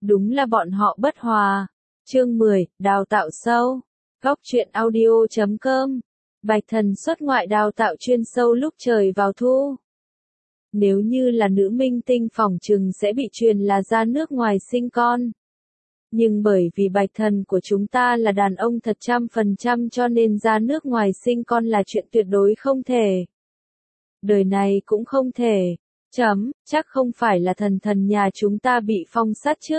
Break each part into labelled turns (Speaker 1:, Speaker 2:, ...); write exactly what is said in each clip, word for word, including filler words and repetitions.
Speaker 1: Đúng là bọn họ bất hòa. Chương mười, đào tạo sâu. Góc truyện audio chấm com. Bạch Thần xuất ngoại đào tạo chuyên sâu lúc trời vào thu. Nếu như là nữ minh tinh phỏng chừng sẽ bị truyền là ra nước ngoài sinh con. Nhưng bởi vì Bạch Thần của chúng ta là đàn ông thật trăm phần trăm cho nên ra nước ngoài sinh con là chuyện tuyệt đối không thể. Đời này cũng không thể. Chấm, chắc không phải là thần thần nhà chúng ta bị phong sát chứ.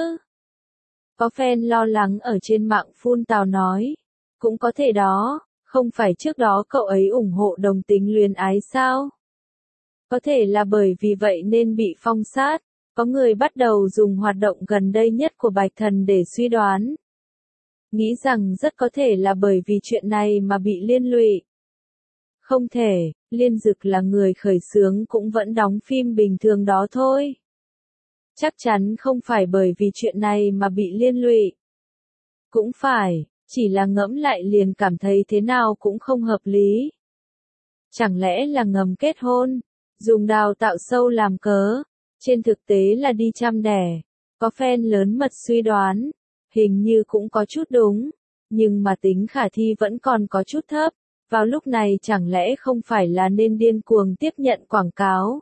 Speaker 1: Có fan lo lắng ở trên mạng phun tào nói. Cũng có thể đó, không phải trước đó cậu ấy ủng hộ đồng tính luyến ái sao? Có thể là bởi vì vậy nên bị phong sát. Có người bắt đầu dùng hoạt động gần đây nhất của Bạch Thần để suy đoán. Nghĩ rằng rất có thể là bởi vì chuyện này mà bị liên lụy. Không thể, Liên Dực là người khởi xướng cũng vẫn đóng phim bình thường đó thôi. Chắc chắn không phải bởi vì chuyện này mà bị liên lụy. Cũng phải, chỉ là ngẫm lại liền cảm thấy thế nào cũng không hợp lý. Chẳng lẽ là ngầm kết hôn, dùng đào tạo sâu làm cớ, trên thực tế là đi chăm đẻ. Có fan lớn mật suy đoán, hình như cũng có chút đúng, nhưng mà tính khả thi vẫn còn có chút thấp. Vào lúc này chẳng lẽ không phải là nên điên cuồng tiếp nhận quảng cáo?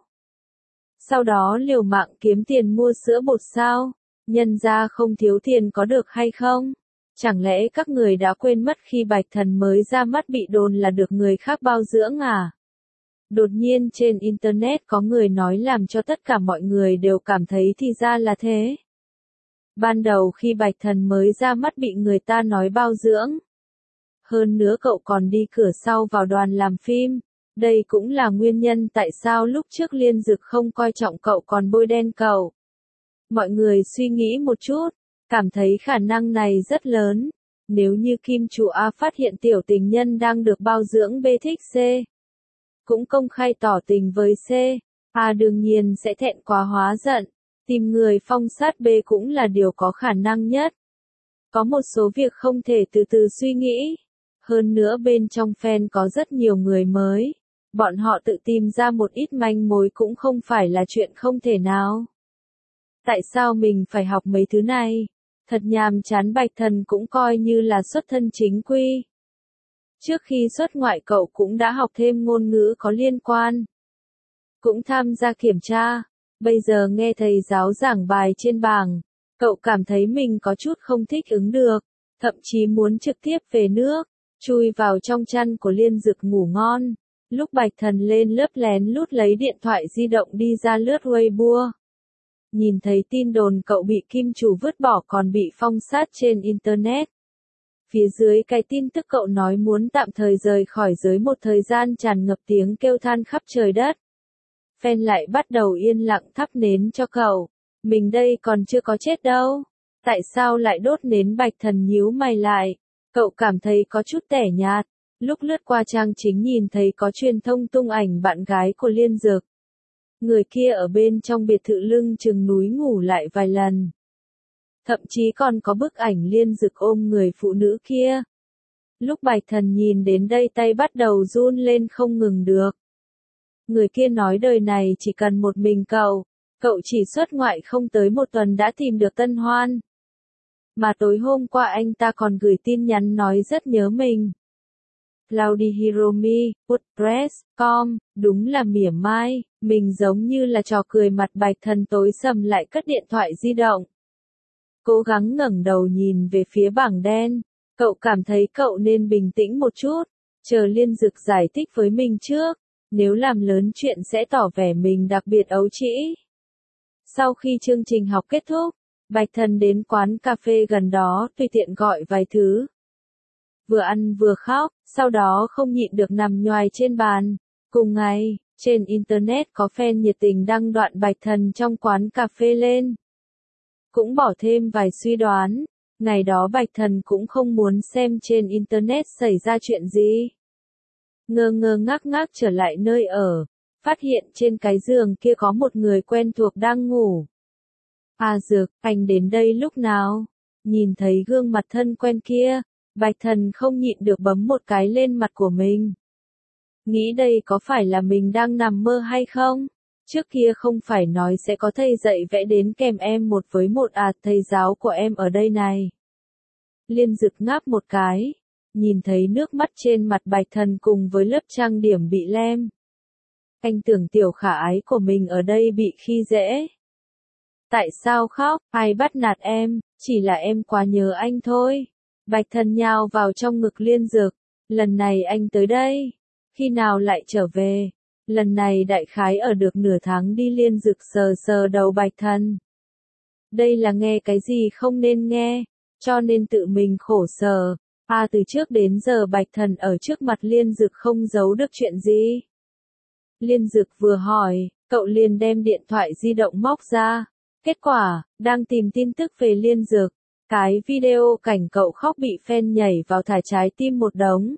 Speaker 1: Sau đó liều mạng kiếm tiền mua sữa bột sao? Nhân ra không thiếu tiền có được hay không? Chẳng lẽ các người đã quên mất khi Bạch Thần mới ra mắt bị đồn là được người khác bao dưỡng à? Đột nhiên trên Internet có người nói làm cho tất cả mọi người đều cảm thấy thì ra là thế. Ban đầu khi Bạch Thần mới ra mắt bị người ta nói bao dưỡng. Hơn nữa cậu còn đi cửa sau vào đoàn làm phim. Đây cũng là nguyên nhân tại sao lúc trước Liên Dực không coi trọng cậu còn bôi đen cậu. Mọi người suy nghĩ một chút, cảm thấy khả năng này rất lớn. Nếu như Kim Chủ A phát hiện tiểu tình nhân đang được bao dưỡng B thích C, cũng công khai tỏ tình với C, A đương nhiên sẽ thẹn quá hóa giận, tìm người phong sát B cũng là điều có khả năng nhất. Có một số việc không thể từ từ suy nghĩ. Hơn nữa bên trong fan có rất nhiều người mới. Bọn họ tự tìm ra một ít manh mối cũng không phải là chuyện không thể nào. Tại sao mình phải học mấy thứ này? Thật nhàm chán. Bạch Thần cũng coi như là xuất thân chính quy. Trước khi xuất ngoại cậu cũng đã học thêm ngôn ngữ có liên quan. Cũng tham gia kiểm tra. Bây giờ nghe thầy giáo giảng bài trên bảng. Cậu cảm thấy mình có chút không thích ứng được. Thậm chí muốn trực tiếp về nước. Chui vào trong chăn của Liên Dực ngủ ngon. Lúc Bạch Thần lên lớp lén lút lấy điện thoại di động đi ra lướt Weibo. Nhìn thấy tin đồn cậu bị Kim Chủ vứt bỏ còn bị phong sát trên Internet. Phía dưới cái tin tức cậu nói muốn tạm thời rời khỏi giới một thời gian tràn ngập tiếng kêu than khắp trời đất. Fan lại bắt đầu yên lặng thắp nến cho cậu. Mình đây còn chưa có chết đâu. Tại sao lại đốt nến? Bạch Thần nhíu mày lại. Cậu cảm thấy có chút tẻ nhạt. Lúc lướt qua trang chính nhìn thấy có truyền thông tung ảnh bạn gái của Liên Dực. Người kia ở bên trong biệt thự lưng chừng núi ngủ lại vài lần. Thậm chí còn có bức ảnh Liên Dực ôm người phụ nữ kia. Lúc Bạch Thần nhìn đến đây tay bắt đầu run lên không ngừng được. Người kia nói đời này chỉ cần một mình cậu. Cậu chỉ xuất ngoại không tới một tuần đã tìm được tân hoan. Mà tối hôm qua anh ta còn gửi tin nhắn nói rất nhớ mình. Cloudy Hiromi, WordPress chấm com, đúng là mỉa mai, mình giống như là trò cười mặt. Bạch Thần tối sầm lại cất điện thoại di động. Cố gắng ngẩng đầu nhìn về phía bảng đen, cậu cảm thấy cậu nên bình tĩnh một chút, chờ Liên Dực giải thích với mình trước, nếu làm lớn chuyện sẽ tỏ vẻ mình đặc biệt ấu trĩ. Sau khi chương trình học kết thúc, Bạch Thần đến quán cà phê gần đó, tùy tiện gọi vài thứ. Vừa ăn vừa khóc, sau đó không nhịn được nằm nhoài trên bàn. Cùng ngày, trên Internet có fan nhiệt tình đăng đoạn Bạch Thần trong quán cà phê lên. Cũng bỏ thêm vài suy đoán, ngày đó Bạch Thần cũng không muốn xem trên Internet xảy ra chuyện gì. Ngơ ngơ ngác ngác trở lại nơi ở, phát hiện trên cái giường kia có một người quen thuộc đang ngủ. À Dực, anh đến đây lúc nào? Nhìn thấy gương mặt thân quen kia, Bạch Thần không nhịn được bấm một cái lên mặt của mình. Nghĩ đây có phải là mình đang nằm mơ hay không? Trước kia không phải nói sẽ có thầy dạy vẽ đến kèm em một với một à, thầy giáo của em ở đây này. Liên Dực ngáp một cái, nhìn thấy nước mắt trên mặt Bạch Thần cùng với lớp trang điểm bị lem. Anh tưởng tiểu khả ái của mình ở đây bị khi dễ. Tại sao khóc, ai bắt nạt em, chỉ là em quá nhớ anh thôi. Bạch Thần nhào vào trong ngực Liên Dực, lần này anh tới đây, khi nào lại trở về, lần này đại khái ở được nửa tháng đi. Liên Dực sờ sờ đầu Bạch Thần. Đây là nghe cái gì không nên nghe, cho nên tự mình khổ sở. À từ trước đến giờ Bạch Thần ở trước mặt Liên Dực không giấu được chuyện gì. Liên Dực vừa hỏi, cậu liền đem điện thoại di động móc ra. Kết quả, đang tìm tin tức về Liên Dực. Cái video cảnh cậu khóc bị fan nhảy vào thả trái tim một đống.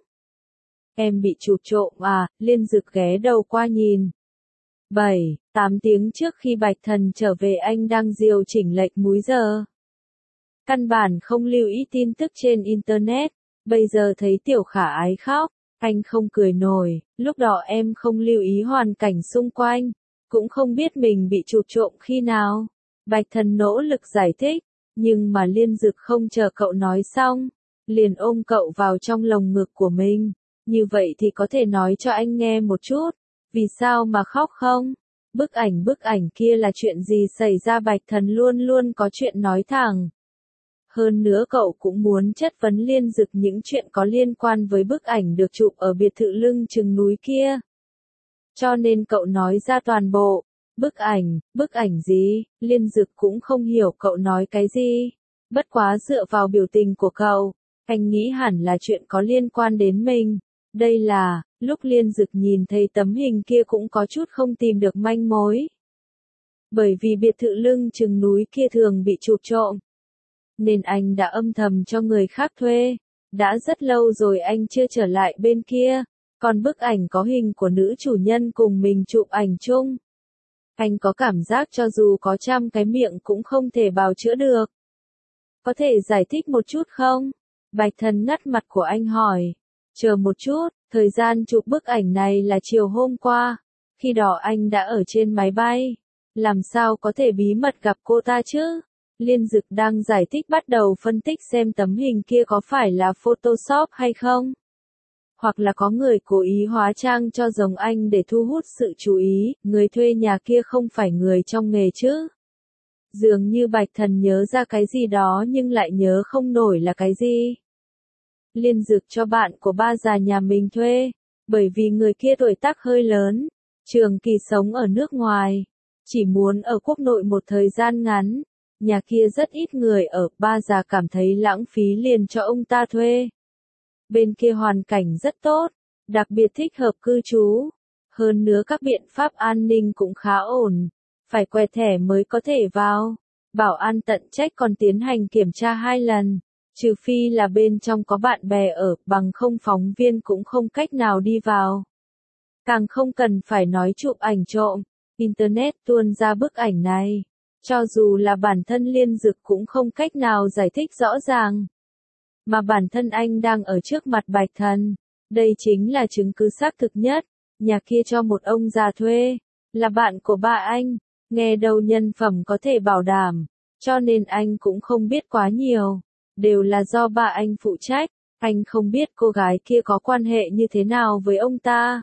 Speaker 1: Em bị chụp trộm à, Liên Dực ghé đầu qua nhìn. bảy, tám tiếng trước khi Bạch Thần trở về anh đang điều chỉnh lệch múi giờ. Căn bản không lưu ý tin tức trên Internet, bây giờ thấy tiểu khả ái khóc, anh không cười nổi, lúc đó em không lưu ý hoàn cảnh xung quanh, cũng không biết mình bị chụp trộm khi nào. Bạch Thần nỗ lực giải thích, nhưng mà Liên Dực không chờ cậu nói xong, liền ôm cậu vào trong lồng ngực của mình. Như vậy thì có thể nói cho anh nghe một chút, vì sao mà khóc không? Bức ảnh bức ảnh kia là chuyện gì xảy ra? Bạch Thần luôn luôn có chuyện nói thẳng. Hơn nữa cậu cũng muốn chất vấn Liên Dực những chuyện có liên quan với bức ảnh được chụp ở biệt thự lưng chừng núi kia. Cho nên cậu nói ra toàn bộ. Bức ảnh, bức ảnh gì? Liên Dực cũng không hiểu cậu nói cái gì. Bất quá dựa vào biểu tình của cậu, anh nghĩ hẳn là chuyện có liên quan đến mình. Đây là, lúc Liên Dực nhìn thấy tấm hình kia cũng có chút không tìm được manh mối. Bởi vì biệt thự lưng chừng núi kia thường bị chụp trộm, nên anh đã âm thầm cho người khác thuê. Đã rất lâu rồi anh chưa trở lại bên kia, còn bức ảnh có hình của nữ chủ nhân cùng mình chụp ảnh chung. Anh có cảm giác cho dù có trăm cái miệng cũng không thể bào chữa được. Có thể giải thích một chút không? Bạch Thần ngắt mặt của anh hỏi. Chờ một chút, thời gian chụp bức ảnh này là chiều hôm qua. Khi đó anh đã ở trên máy bay. Làm sao có thể bí mật gặp cô ta chứ? Liên Dực đang giải thích bắt đầu phân tích xem tấm hình kia có phải là Photoshop hay không. Hoặc là có người cố ý hóa trang cho giống anh để thu hút sự chú ý, người thuê nhà kia không phải người trong nghề chứ. Dường như Bạch Thần nhớ ra cái gì đó nhưng lại nhớ không nổi là cái gì. Liên Dực cho bạn của ba già nhà mình thuê, bởi vì người kia tuổi tác hơi lớn, trường kỳ sống ở nước ngoài, chỉ muốn ở quốc nội một thời gian ngắn. Nhà kia rất ít người ở, ba già cảm thấy lãng phí liền cho ông ta thuê. Bên kia hoàn cảnh rất tốt, đặc biệt thích hợp cư trú. Hơn nữa các biện pháp an ninh cũng khá ổn, phải quẹt thẻ mới có thể vào. Bảo an tận trách còn tiến hành kiểm tra hai lần, trừ phi là bên trong có bạn bè ở, bằng không phóng viên cũng không cách nào đi vào. Càng không cần phải nói chụp ảnh trộm, Internet tuôn ra bức ảnh này. Cho dù là bản thân Liên Dực cũng không cách nào giải thích rõ ràng. Mà bản thân anh đang ở trước mặt Bạch Thần. Đây chính là chứng cứ xác thực nhất. Nhà kia cho một ông già thuê, là bạn của ba anh. Nghe đâu nhân phẩm có thể bảo đảm. Cho nên anh cũng không biết quá nhiều. Đều là do ba anh phụ trách. Anh không biết cô gái kia có quan hệ như thế nào với ông ta.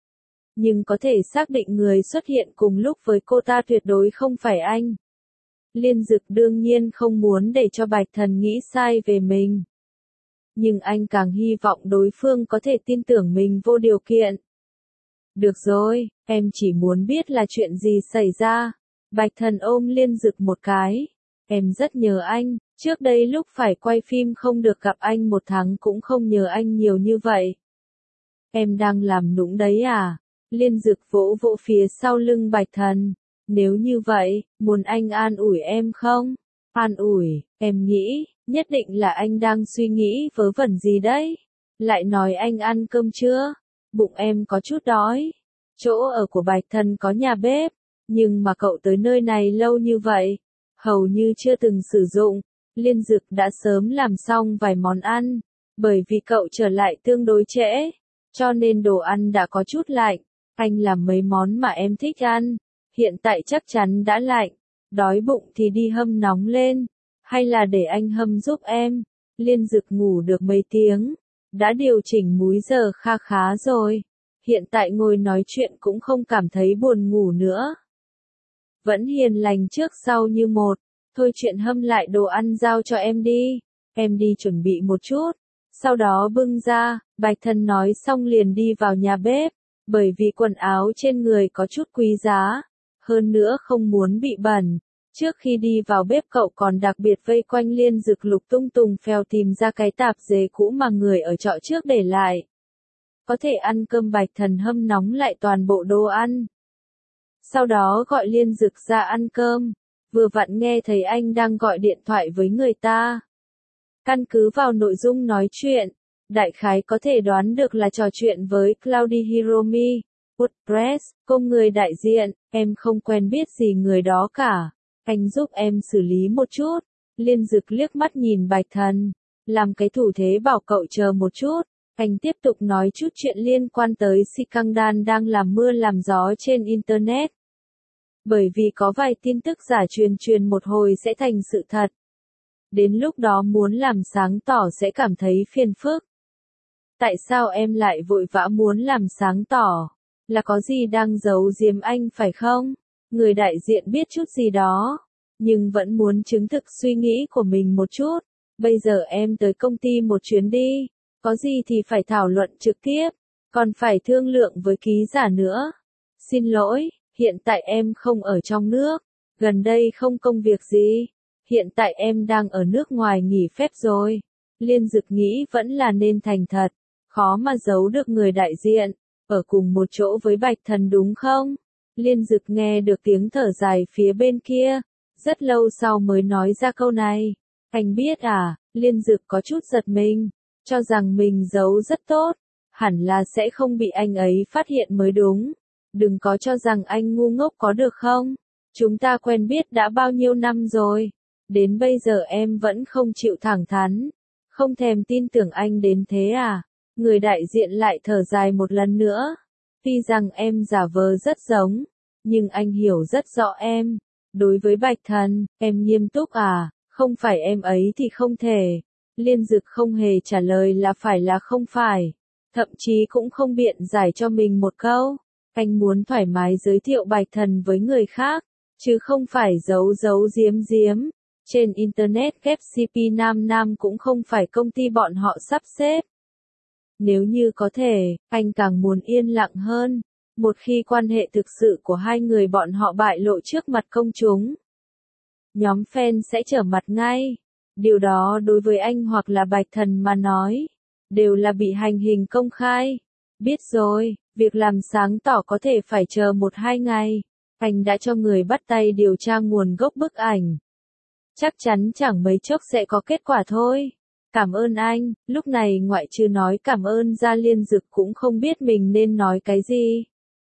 Speaker 1: Nhưng có thể xác định người xuất hiện cùng lúc với cô ta tuyệt đối không phải anh. Liên Dực đương nhiên không muốn để cho Bạch Thần nghĩ sai về mình. Nhưng anh càng hy vọng đối phương có thể tin tưởng mình vô điều kiện. Được rồi, em chỉ muốn biết là chuyện gì xảy ra. Bạch Thần ôm Liên Dực một cái. Em rất nhớ anh, trước đây lúc phải quay phim không được gặp anh một tháng cũng không nhớ anh nhiều như vậy. Em đang làm nũng đấy à? Liên Dực vỗ vỗ phía sau lưng Bạch Thần. Nếu như vậy, muốn anh an ủi em không? An ủi, em nghĩ, nhất định là anh đang suy nghĩ vớ vẩn gì đấy. Lại nói anh ăn cơm chưa? Bụng em có chút đói. Chỗ ở của Bạch Thần có nhà bếp, nhưng mà cậu tới nơi này lâu như vậy, hầu như chưa từng sử dụng. Liên Dực đã sớm làm xong vài món ăn, bởi vì cậu trở lại tương đối trễ, cho nên đồ ăn đã có chút lạnh. Anh làm mấy món mà em thích ăn. Hiện tại chắc chắn đã lạnh. Đói bụng thì đi hâm nóng lên. Hay là để anh hâm giúp em. Liên Dực ngủ được mấy tiếng. Đã điều chỉnh múi giờ kha khá rồi. Hiện tại ngồi nói chuyện cũng không cảm thấy buồn ngủ nữa. Vẫn hiền lành trước sau như một. Thôi chuyện hâm lại đồ ăn giao cho em đi. Em đi chuẩn bị một chút. Sau đó bưng ra, Bạch Thần nói xong liền đi vào nhà bếp. Bởi vì quần áo trên người có chút quý giá. Hơn nữa không muốn bị bẩn. Trước khi đi vào bếp cậu còn đặc biệt vây quanh Liên Dực lục tung tùng phèo tìm ra cái tạp dề cũ mà người ở trọ trước để lại. Có thể ăn cơm. Bạch Thần hâm nóng lại toàn bộ đồ ăn. Sau đó gọi Liên Dực ra ăn cơm. Vừa vặn nghe thấy anh đang gọi điện thoại với người ta. Căn cứ vào nội dung nói chuyện, đại khái có thể đoán được là trò chuyện với Cloudy Hiromi. WordPress, công người đại diện, em không quen biết gì người đó cả. Anh giúp em xử lý một chút. Liên Dực liếc mắt nhìn Bạch Thần, làm cái thủ thế bảo cậu chờ một chút. Anh tiếp tục nói chút chuyện liên quan tới Sikangdan đang làm mưa làm gió trên Internet. Bởi vì có vài tin tức giả truyền truyền một hồi sẽ thành sự thật. Đến lúc đó muốn làm sáng tỏ sẽ cảm thấy phiền phức. Tại sao em lại vội vã muốn làm sáng tỏ? Là có gì đang giấu giếm anh phải không? Người đại diện biết chút gì đó, nhưng vẫn muốn chứng thực suy nghĩ của mình một chút. Bây giờ em tới công ty một chuyến đi. Có gì thì phải thảo luận trực tiếp. Còn phải thương lượng với ký giả nữa. Xin lỗi, hiện tại em không ở trong nước. Gần đây không công việc gì. Hiện tại em đang ở nước ngoài nghỉ phép rồi. Liên Dực nghĩ vẫn là nên thành thật. Khó mà giấu được người đại diện. Ở cùng một chỗ với Bạch Thần đúng không? Liên Dực nghe được tiếng thở dài phía bên kia. Rất lâu sau mới nói ra câu này. Anh biết à? Liên Dực có chút giật mình. Cho rằng mình giấu rất tốt. Hẳn là sẽ không bị anh ấy phát hiện mới đúng. Đừng có cho rằng anh ngu ngốc có được không? Chúng ta quen biết đã bao nhiêu năm rồi. Đến bây giờ em vẫn không chịu thẳng thắn. Không thèm tin tưởng anh đến thế à? Người đại diện lại thở dài một lần nữa. Tuy rằng em giả vờ rất giống, nhưng anh hiểu rất rõ em. Đối với Bạch Thần, em nghiêm túc à? Không phải em ấy thì không thể. Liên Dực không hề trả lời là phải là không phải. Thậm chí cũng không biện giải cho mình một câu. Anh muốn thoải mái giới thiệu Bạch Thần với người khác, chứ không phải giấu giấu giếm giếm. Trên Internet ghép xê pê nam nam cũng không phải công ty bọn họ sắp xếp. Nếu như có thể, anh càng muốn yên lặng hơn. Một khi quan hệ thực sự của hai người bọn họ bại lộ trước mặt công chúng, nhóm fan sẽ trở mặt ngay. Điều đó đối với anh hoặc là Bạch Thần mà nói, đều là bị hành hình công khai. Biết rồi, việc làm sáng tỏ có thể phải chờ một hai ngày. Anh đã cho người bắt tay điều tra nguồn gốc bức ảnh. Chắc chắn chẳng mấy chốc sẽ có kết quả thôi. Cảm ơn anh. Lúc này ngoại trừ nói cảm ơn ra, Liên Dực cũng không biết mình nên nói cái gì.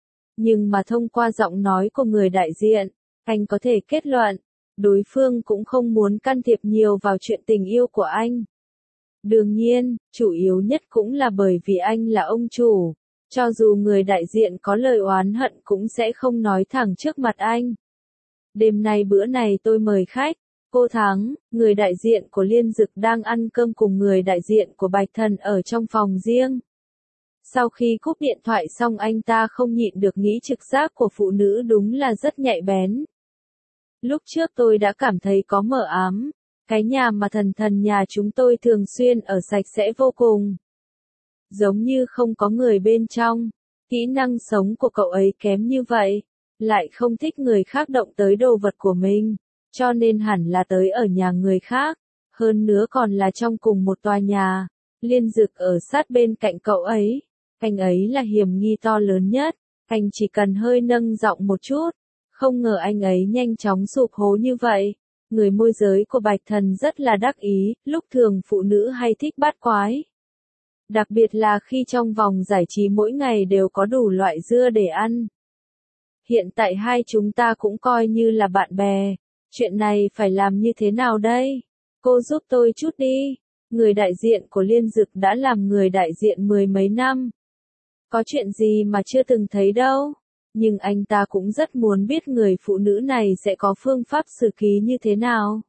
Speaker 1: Nhưng mà thông qua giọng nói của người đại diện, anh có thể kết luận, đối phương cũng không muốn can thiệp nhiều vào chuyện tình yêu của anh. Đương nhiên, chủ yếu nhất cũng là bởi vì anh là ông chủ. Cho dù người đại diện có lời oán hận cũng sẽ không nói thẳng trước mặt anh. Đêm nay bữa này tôi mời khách. Cô Thắng, người đại diện của Liên Dực đang ăn cơm cùng người đại diện của Bạch Thần ở trong phòng riêng. Sau khi cúp điện thoại xong anh ta không nhịn được nghĩ trực giác của phụ nữ đúng là rất nhạy bén. Lúc trước tôi đã cảm thấy có mờ ám. Cái nhà mà thần thần nhà chúng tôi thường xuyên ở sạch sẽ vô cùng. Giống như không có người bên trong. Kỹ năng sống của cậu ấy kém như vậy. Lại không thích người khác động tới đồ vật của mình. Cho nên hẳn là tới ở nhà người khác. Hơn nữa còn là trong cùng một tòa nhà. Liên Dực ở sát bên cạnh cậu ấy. Anh ấy là hiểm nghi to lớn nhất. Anh chỉ cần hơi nâng giọng một chút. Không ngờ anh ấy nhanh chóng sụp hố như vậy. Người môi giới của Bạch Thần rất là đắc ý. Lúc thường phụ nữ hay thích bắt quái. Đặc biệt là khi trong vòng giải trí mỗi ngày đều có đủ loại dưa để ăn. Hiện tại hai chúng ta cũng coi như là bạn bè. Chuyện này phải làm như thế nào đây? Cô giúp tôi chút đi. Người đại diện của Liên Dực đã làm người đại diện mười mấy năm. Có chuyện gì mà chưa từng thấy đâu. nhưng anh ta cũng rất muốn biết người phụ nữ này sẽ có phương pháp xử ký như thế nào.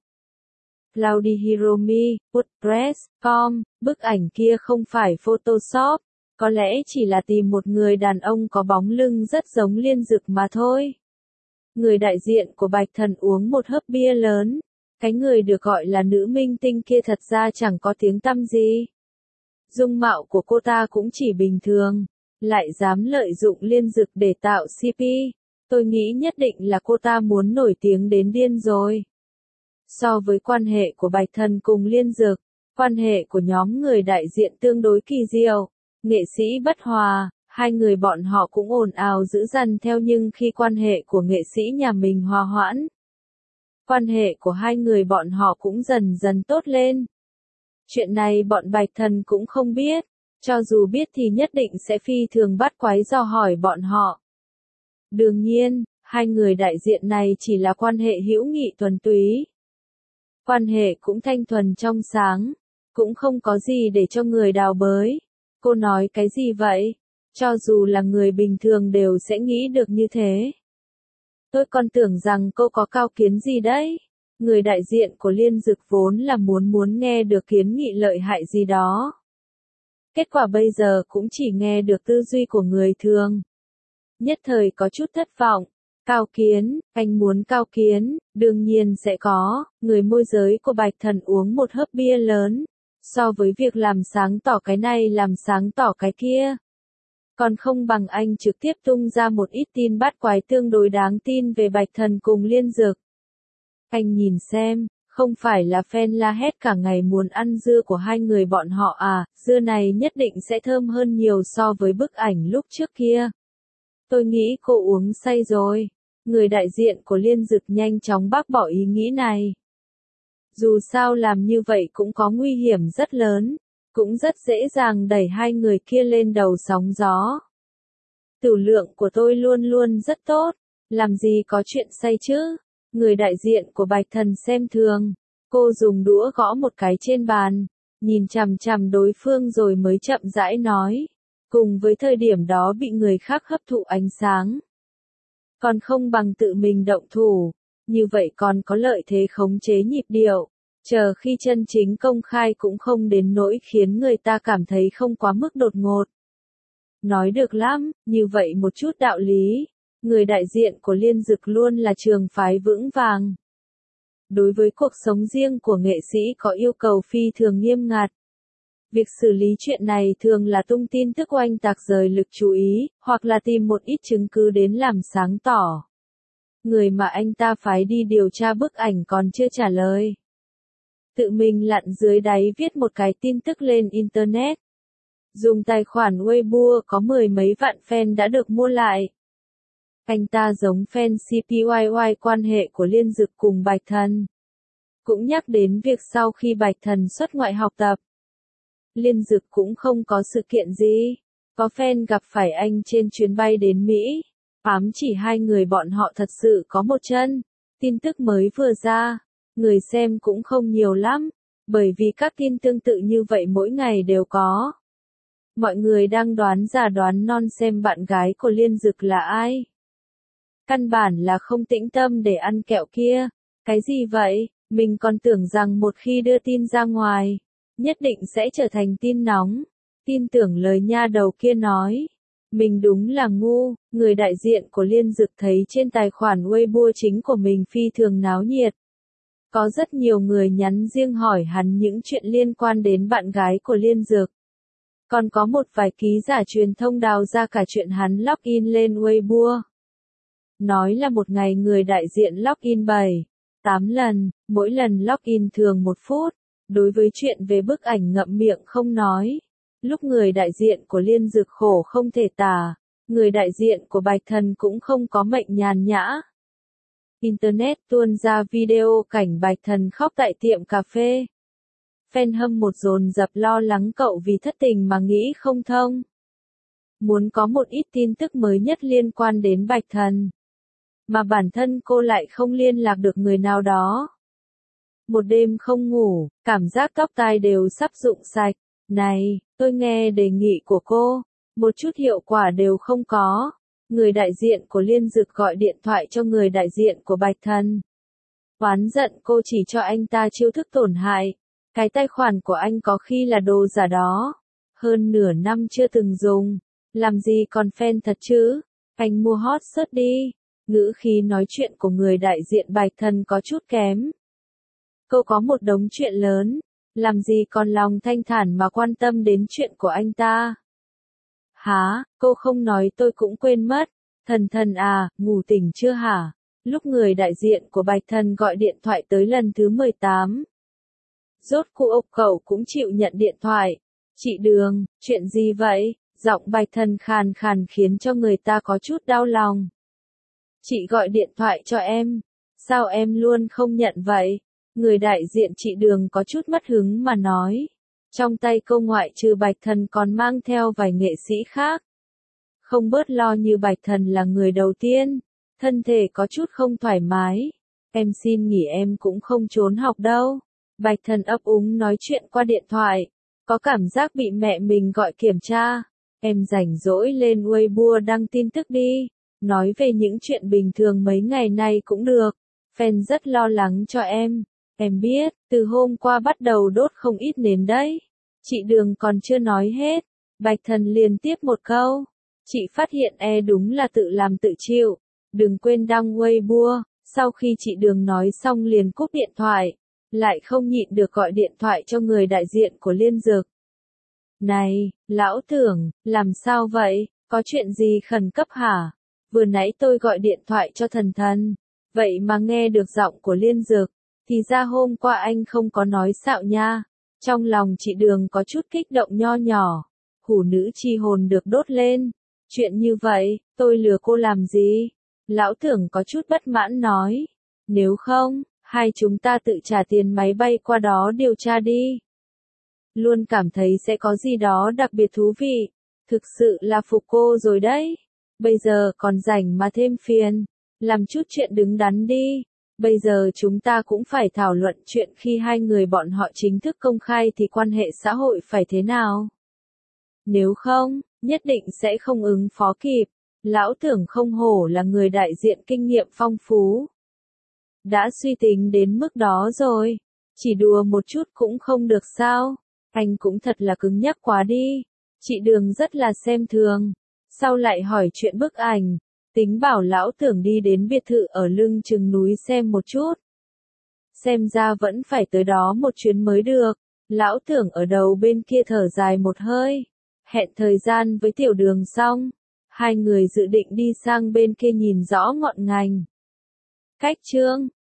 Speaker 1: Claudia Hiromi, WordPress chấm com, bức ảnh kia không phải Photoshop, có lẽ chỉ là tìm một người đàn ông có bóng lưng rất giống Liên Dực mà thôi. Người đại diện của Bạch Thần uống một hớp bia lớn, cái người được gọi là nữ minh tinh kia thật ra chẳng có tiếng tăm gì. Dung mạo của cô ta cũng chỉ bình thường, lại dám lợi dụng Liên Dực để tạo xê pê, tôi nghĩ nhất định là cô ta muốn nổi tiếng đến điên rồi. So với quan hệ của Bạch Thần cùng Liên Dực, quan hệ của nhóm người đại diện tương đối kỳ diệu. Nghệ sĩ bất hòa, hai người bọn họ cũng ồn ào dữ dằn theo nhưng khi quan hệ của nghệ sĩ nhà mình hòa hoãn, quan hệ của hai người bọn họ cũng dần dần tốt lên. Chuyện này bọn Bạch Thần cũng không biết, cho dù biết thì nhất định sẽ phi thường bắt quái dò hỏi bọn họ. Đương nhiên, hai người đại diện này chỉ là quan hệ hữu nghị thuần túy. Quan hệ cũng thanh thuần trong sáng, cũng không có gì để cho người đào bới. Cô nói cái gì vậy? Cho dù là người bình thường đều sẽ nghĩ được như thế. Tôi còn tưởng rằng cô có cao kiến gì đấy. Người đại diện của Liên Dực vốn là muốn muốn nghe được kiến nghị lợi hại gì đó. Kết quả bây giờ cũng chỉ nghe được tư duy của người thường. Nhất thời có chút thất vọng. Cao kiến, anh muốn cao kiến, đương nhiên sẽ có. Người môi giới của Bạch Thần uống một hớp bia lớn. So với việc làm sáng tỏ cái này làm sáng tỏ cái kia, còn không bằng anh trực tiếp tung ra một ít tin bát quái tương đối đáng tin về Bạch Thần cùng Liên Dực. Anh nhìn xem, không phải là fan la hét cả ngày muốn ăn dưa của hai người bọn họ à, dưa này nhất định sẽ thơm hơn nhiều so với bức ảnh lúc trước kia. Tôi nghĩ cô uống say rồi. Người đại diện của Liên Dực nhanh chóng bác bỏ ý nghĩ này. Dù sao làm như vậy cũng có nguy hiểm rất lớn, cũng rất dễ dàng đẩy hai người kia lên đầu sóng gió. Tửu lượng của tôi luôn luôn rất tốt, làm gì có chuyện say chứ? Người đại diện của Bạch Thần xem thường, cô dùng đũa gõ một cái trên bàn, nhìn chằm chằm đối phương rồi mới chậm rãi nói, cùng với thời điểm đó bị người khác hấp thụ ánh sáng. Còn không bằng tự mình động thủ. Như vậy còn có lợi thế khống chế nhịp điệu, chờ khi chân chính công khai cũng không đến nỗi khiến người ta cảm thấy không quá mức đột ngột. Nói được lắm, như vậy một chút đạo lý, người đại diện của Liên Dực luôn là trường phái vững vàng. Đối với cuộc sống riêng của nghệ sĩ có yêu cầu phi thường nghiêm ngặt. Việc xử lý chuyện này thường là tung tin tức oanh tạc rời lực chú ý, hoặc là tìm một ít chứng cứ đến làm sáng tỏ. Người mà anh ta phái đi điều tra bức ảnh còn chưa trả lời. Tự mình lặn dưới đáy viết một cái tin tức lên Internet. Dùng tài khoản Weibo có mười mấy vạn fan đã được mua lại. Anh ta giống fan xê pê i i quan hệ của Liên Dực cùng Bạch Thần. Cũng nhắc đến việc sau khi Bạch Thần xuất ngoại học tập, Liên Dực cũng không có sự kiện gì. Có fan gặp phải anh trên chuyến bay đến Mỹ. Ám chỉ hai người bọn họ thật sự có một chân. Tin tức mới vừa ra, người xem cũng không nhiều lắm, bởi vì các tin tương tự như vậy mỗi ngày đều có. Mọi người đang đoán già đoán non xem bạn gái của Liên Dực là ai. Căn bản là không tĩnh tâm để ăn kẹo kia. Cái gì vậy? Mình còn tưởng rằng một khi đưa tin ra ngoài, nhất định sẽ trở thành tin nóng. Tin tưởng lời nha đầu kia nói. Mình đúng là ngu. Người đại diện của Liên Dực thấy trên tài khoản Weibo chính của mình phi thường náo nhiệt. Có rất nhiều người nhắn riêng hỏi hắn những chuyện liên quan đến bạn gái của Liên Dực. Còn có một vài ký giả truyền thông đào ra cả chuyện hắn login lên Weibo. Nói là một ngày người đại diện login bảy, tám lần, mỗi lần login thường một phút. Đối với chuyện về bức ảnh ngậm miệng không nói. Lúc người đại diện của Liên Dực khổ không thể tả, người đại diện của Bạch Thần cũng không có mệnh nhàn nhã. Internet tuôn ra video cảnh Bạch Thần khóc tại tiệm cà phê. Fan hâm một dồn dập lo lắng cậu vì thất tình mà nghĩ không thông. Muốn có một ít tin tức mới nhất liên quan đến Bạch Thần. Mà bản thân cô lại không liên lạc được người nào đó. Một đêm không ngủ, cảm giác tóc tai đều sắp rụng sạch. Này, tôi nghe đề nghị của cô, một chút hiệu quả đều không có. Người đại diện của Liên Dực gọi điện thoại cho người đại diện của Bạch Thần. Oán giận cô chỉ cho anh ta chiêu thức tổn hại. Cái tài khoản của anh có khi là đồ giả đó. Hơn nửa năm chưa từng dùng. Làm gì còn fan thật chứ? Anh mua hot search đi. Ngữ khí nói chuyện của người đại diện Bạch Thần có chút kém. Cô có một đống chuyện lớn. Làm gì còn lòng thanh thản mà quan tâm đến chuyện của anh ta? Hả, cô không nói tôi cũng quên mất. Thần thần à, ngủ tỉnh chưa hả? Lúc người đại diện của Bạch Thần gọi điện thoại tới lần thứ mười tám. Rốt cuộc cậu cũng chịu nhận điện thoại. Chị Đường, chuyện gì vậy? Giọng Bạch Thần khàn khàn khiến cho người ta có chút đau lòng. Chị gọi điện thoại cho em. Sao em luôn không nhận vậy? Người đại diện chị Đường có chút mất hứng mà nói. Trong tay cô ngoại trừ Bạch Thần còn mang theo vài nghệ sĩ khác. Không bớt lo như Bạch Thần là người đầu tiên. Thân thể có chút không thoải mái. Em xin nghỉ em cũng không trốn học đâu. Bạch Thần ấp úng nói chuyện qua điện thoại. Có cảm giác bị mẹ mình gọi kiểm tra. Em rảnh rỗi lên Weibo đăng tin tức đi. Nói về những chuyện bình thường mấy ngày nay cũng được. Fan rất lo lắng cho em. Em biết, từ hôm qua bắt đầu đốt không ít nến đấy. Chị Đường còn chưa nói hết. Bạch Thần liền tiếp một câu. Chị phát hiện e đúng là tự làm tự chịu. Đừng quên đăng Weibo. Sau khi chị Đường nói xong liền cúp điện thoại. Lại không nhịn được gọi điện thoại cho người đại diện của Liên Dực. Này, lão Tưởng, làm sao vậy? Có chuyện gì khẩn cấp hả? Vừa nãy tôi gọi điện thoại cho thần thần. Vậy mà nghe được giọng của Liên Dực. Thì ra hôm qua anh không có nói xạo nha. Trong lòng chị Đường có chút kích động nho nhỏ. Hủ nữ chi hồn được đốt lên. Chuyện như vậy, tôi lừa cô làm gì? Lão Tưởng có chút bất mãn nói. Nếu không, hai chúng ta tự trả tiền máy bay qua đó điều tra đi. Luôn cảm thấy sẽ có gì đó đặc biệt thú vị. Thực sự là phục cô rồi đấy. Bây giờ còn rảnh mà thêm phiền. Làm chút chuyện đứng đắn đi. Bây giờ chúng ta cũng phải thảo luận chuyện khi hai người bọn họ chính thức công khai thì quan hệ xã hội phải thế nào. Nếu không, nhất định sẽ không ứng phó kịp. Lão Tưởng không hổ là người đại diện kinh nghiệm phong phú. Đã suy tính đến mức đó rồi. Chỉ đùa một chút cũng không được sao. Anh cũng thật là cứng nhắc quá đi. Chị Đường rất là xem thường. Sau lại hỏi chuyện bức ảnh. Tính bảo lão Tưởng đi đến biệt thự ở lưng chừng núi xem một chút. Xem ra vẫn phải tới đó một chuyến mới được. Lão Tưởng ở đầu bên kia thở dài một hơi. Hẹn thời gian với Tiểu Đường xong. Hai người dự định đi sang bên kia nhìn rõ ngọn ngành. Cách chương